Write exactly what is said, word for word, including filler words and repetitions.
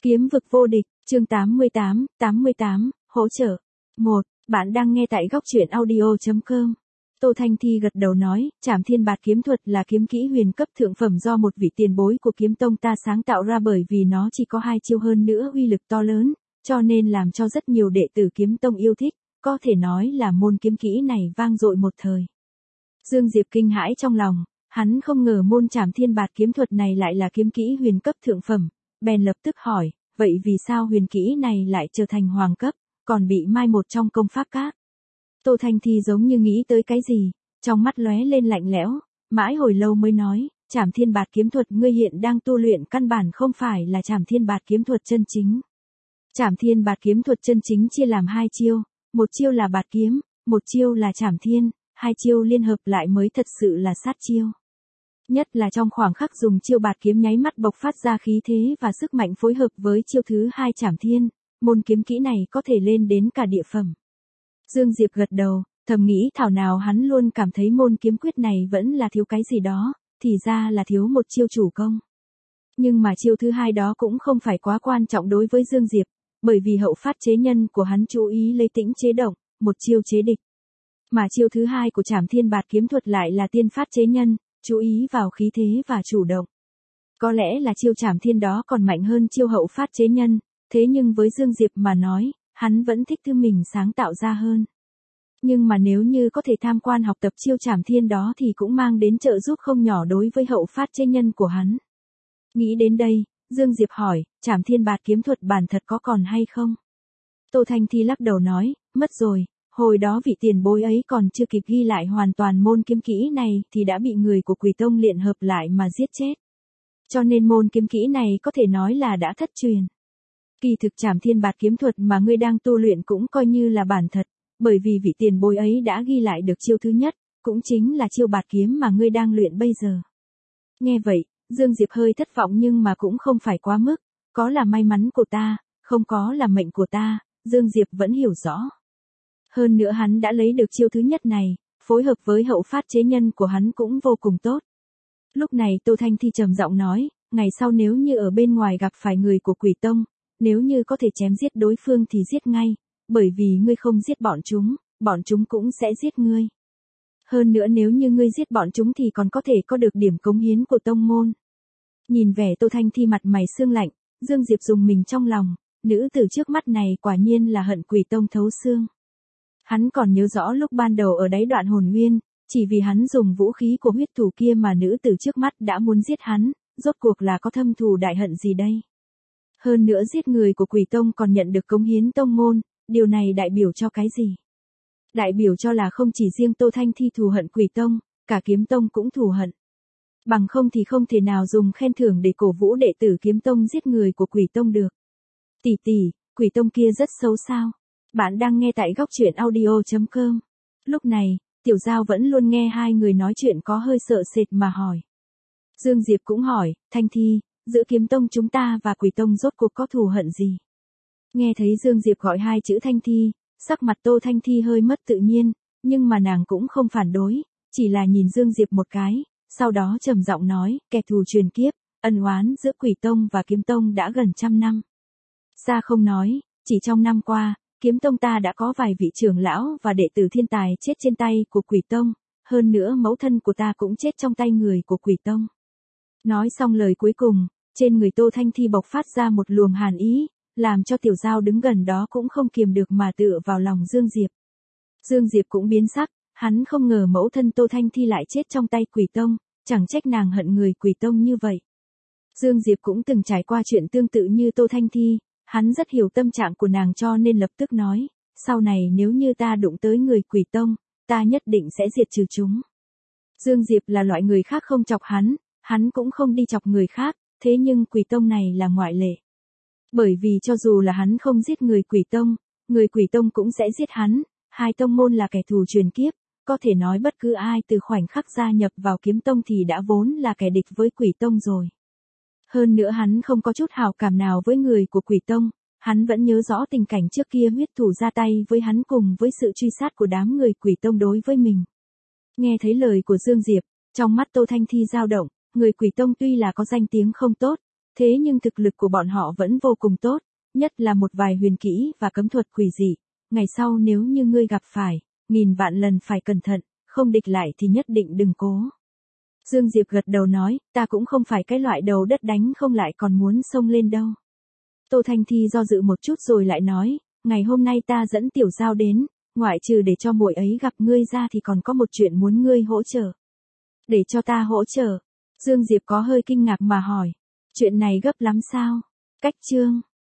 Kiếm vực vô địch, chương tám mươi tám, tám mươi tám, hỗ trợ. một. Bạn đang nghe tại góc truyện audio.com. Tô Thanh Thi gật đầu nói, Trảm Thiên Bạt kiếm thuật là kiếm kỹ huyền cấp thượng phẩm do một vị tiền bối của kiếm tông ta sáng tạo ra, bởi vì nó chỉ có hai chiêu hơn nữa uy lực to lớn, cho nên làm cho rất nhiều đệ tử kiếm tông yêu thích, có thể nói là môn kiếm kỹ này vang dội một thời. Dương Diệp kinh hãi trong lòng, hắn không ngờ môn Trảm Thiên Bạt kiếm thuật này lại là kiếm kỹ huyền cấp thượng phẩm, bèn lập tức hỏi, vậy vì sao huyền kỹ này lại trở thành hoàng cấp, còn bị mai một trong công pháp các? Tô Thanh Thi giống như nghĩ tới cái gì, trong mắt lóe lên lạnh lẽo, mãi hồi lâu mới nói, Trảm Thiên Bạt kiếm thuật ngươi hiện đang tu luyện căn bản không phải là Trảm Thiên Bạt kiếm thuật chân chính. Trảm Thiên Bạt kiếm thuật chân chính chia làm hai chiêu, một chiêu là bạt kiếm, một chiêu là Trảm Thiên, hai chiêu liên hợp lại mới thật sự là sát chiêu. Nhất là trong khoảng khắc dùng chiêu bạt kiếm nháy mắt bộc phát ra khí thế và sức mạnh phối hợp với chiêu thứ hai Trảm Thiên, môn kiếm kỹ này có thể lên đến cả địa phẩm. Dương Diệp gật đầu, thầm nghĩ thảo nào hắn luôn cảm thấy môn kiếm quyết này vẫn là thiếu cái gì đó, thì ra là thiếu một chiêu chủ công. Nhưng mà chiêu thứ hai đó cũng không phải quá quan trọng đối với Dương Diệp, bởi vì hậu phát chế nhân của hắn chú ý lấy tĩnh chế động, một chiêu chế địch. Mà chiêu thứ hai của Trảm Thiên Bạt kiếm thuật lại là tiên phát chế nhân, chú ý vào khí thế và chủ động. Có lẽ là chiêu Trảm Thiên đó còn mạnh hơn chiêu hậu phát chế nhân, thế nhưng với Dương Diệp mà nói, hắn vẫn thích thứ mình sáng tạo ra hơn. Nhưng mà nếu như có thể tham quan học tập chiêu Trảm Thiên đó thì cũng mang đến trợ giúp không nhỏ đối với hậu phát chế nhân của hắn. Nghĩ đến đây, Dương Diệp hỏi, Trảm Thiên Bạt kiếm thuật bản thật có còn hay không? Tô Thanh Thi lắc đầu nói, mất rồi, hồi đó vị tiền bối ấy còn chưa kịp ghi lại hoàn toàn môn kiếm kỹ này thì đã bị người của Quỷ Tông luyện hợp lại mà giết chết. Cho nên môn kiếm kỹ này có thể nói là đã thất truyền. Kỳ thực Trảm Thiên Bạt kiếm thuật mà ngươi đang tu luyện cũng coi như là bản thật, bởi vì vị tiền bối ấy đã ghi lại được chiêu thứ nhất, cũng chính là chiêu bạt kiếm mà ngươi đang luyện bây giờ. Nghe vậy, Dương Diệp hơi thất vọng nhưng mà cũng không phải quá mức, có là may mắn của ta, không có là mệnh của ta, Dương Diệp vẫn hiểu rõ. Hơn nữa hắn đã lấy được chiêu thứ nhất này, phối hợp với hậu phát chế nhân của hắn cũng vô cùng tốt. Lúc này Tô Thanh Thi trầm giọng nói, ngày sau nếu như ở bên ngoài gặp phải người của Quỷ Tông, nếu như có thể chém giết đối phương thì giết ngay, bởi vì ngươi không giết bọn chúng, bọn chúng cũng sẽ giết ngươi. Hơn nữa nếu như ngươi giết bọn chúng thì còn có thể có được điểm cống hiến của tông môn. Nhìn vẻ Tô Thanh Thi mặt mày sương lạnh, Dương Diệp dùng mình trong lòng, nữ tử trước mắt này quả nhiên là hận Quỷ Tông thấu xương. Hắn còn nhớ rõ lúc ban đầu ở đáy Đoạn Hồn Nguyên, chỉ vì hắn dùng vũ khí của huyết thủ kia mà nữ tử trước mắt đã muốn giết hắn, rốt cuộc là có thâm thù đại hận gì đây? Hơn nữa giết người của Quỷ Tông còn nhận được cống hiến tông môn, điều này đại biểu cho cái gì? Đại biểu cho là không chỉ riêng Tô Thanh Thi thù hận Quỷ Tông, cả Kiếm Tông cũng thù hận. Bằng không thì không thể nào dùng khen thưởng để cổ vũ đệ tử Kiếm Tông giết người của Quỷ Tông được. Tỷ tỷ, Quỷ Tông kia rất xấu sao? Bạn đang nghe tại góc truyện audio.com. Lúc này, Tiểu Giao vẫn luôn nghe hai người nói chuyện có hơi sợ sệt mà hỏi. Dương Diệp cũng hỏi, Thanh Thi, giữa Kiếm Tông chúng ta và Quỷ Tông rốt cuộc có thù hận gì? Nghe thấy Dương Diệp gọi hai chữ Thanh Thi, sắc mặt Tô Thanh Thi hơi mất tự nhiên, nhưng mà nàng cũng không phản đối, chỉ là nhìn Dương Diệp một cái, sau đó trầm giọng nói, kẻ thù truyền kiếp, ân oán giữa Quỷ Tông và Kiếm Tông đã gần trăm năm. Xa không nói, chỉ trong năm qua, Kiếm Tông ta đã có vài vị trưởng lão và đệ tử thiên tài chết trên tay của Quỷ Tông, hơn nữa mẫu thân của ta cũng chết trong tay người của Quỷ Tông. Nói xong lời cuối cùng, trên người Tô Thanh Thi bộc phát ra một luồng hàn ý, làm cho Tiểu Giao đứng gần đó cũng không kiềm được mà tựa vào lòng Dương Diệp. Dương Diệp cũng biến sắc, hắn không ngờ mẫu thân Tô Thanh Thi lại chết trong tay Quỷ Tông, chẳng trách nàng hận người Quỷ Tông như vậy. Dương Diệp cũng từng trải qua chuyện tương tự như Tô Thanh Thi, hắn rất hiểu tâm trạng của nàng cho nên lập tức nói, sau này nếu như ta đụng tới người Quỷ Tông, ta nhất định sẽ diệt trừ chúng. Dương Diệp là loại người khác không chọc hắn, hắn cũng không đi chọc người khác, thế nhưng Quỷ Tông này là ngoại lệ. Bởi vì cho dù là hắn không giết người Quỷ Tông, người Quỷ Tông cũng sẽ giết hắn, hai tông môn là kẻ thù truyền kiếp, có thể nói bất cứ ai từ khoảnh khắc gia nhập vào Kiếm Tông thì đã vốn là kẻ địch với Quỷ Tông rồi. Hơn nữa hắn không có chút hảo cảm nào với người của Quỷ Tông, hắn vẫn nhớ rõ tình cảnh trước kia huyết thủ ra tay với hắn cùng với sự truy sát của đám người Quỷ Tông đối với mình. Nghe thấy lời của Dương Diệp, trong mắt Tô Thanh Thi dao động, người Quỷ Tông tuy là có danh tiếng không tốt, Thế nhưng thực lực của bọn họ vẫn vô cùng tốt, nhất là một vài huyền kỹ và cấm thuật quỷ dị. Ngày sau nếu như ngươi gặp phải, nghìn vạn lần phải cẩn thận, không địch lại thì nhất định đừng cố. Dương Diệp gật đầu nói, ta cũng không phải cái loại đầu đất đánh không lại còn muốn xông lên đâu. Tô Thanh Thi do dự một chút rồi lại nói, ngày hôm nay ta dẫn Tiểu Giao đến, ngoại trừ để cho muội ấy gặp ngươi ra thì còn có một chuyện muốn ngươi hỗ trợ. Để cho ta hỗ trợ? Dương Diệp có hơi kinh ngạc mà hỏi, chuyện này gấp lắm sao? Cách chương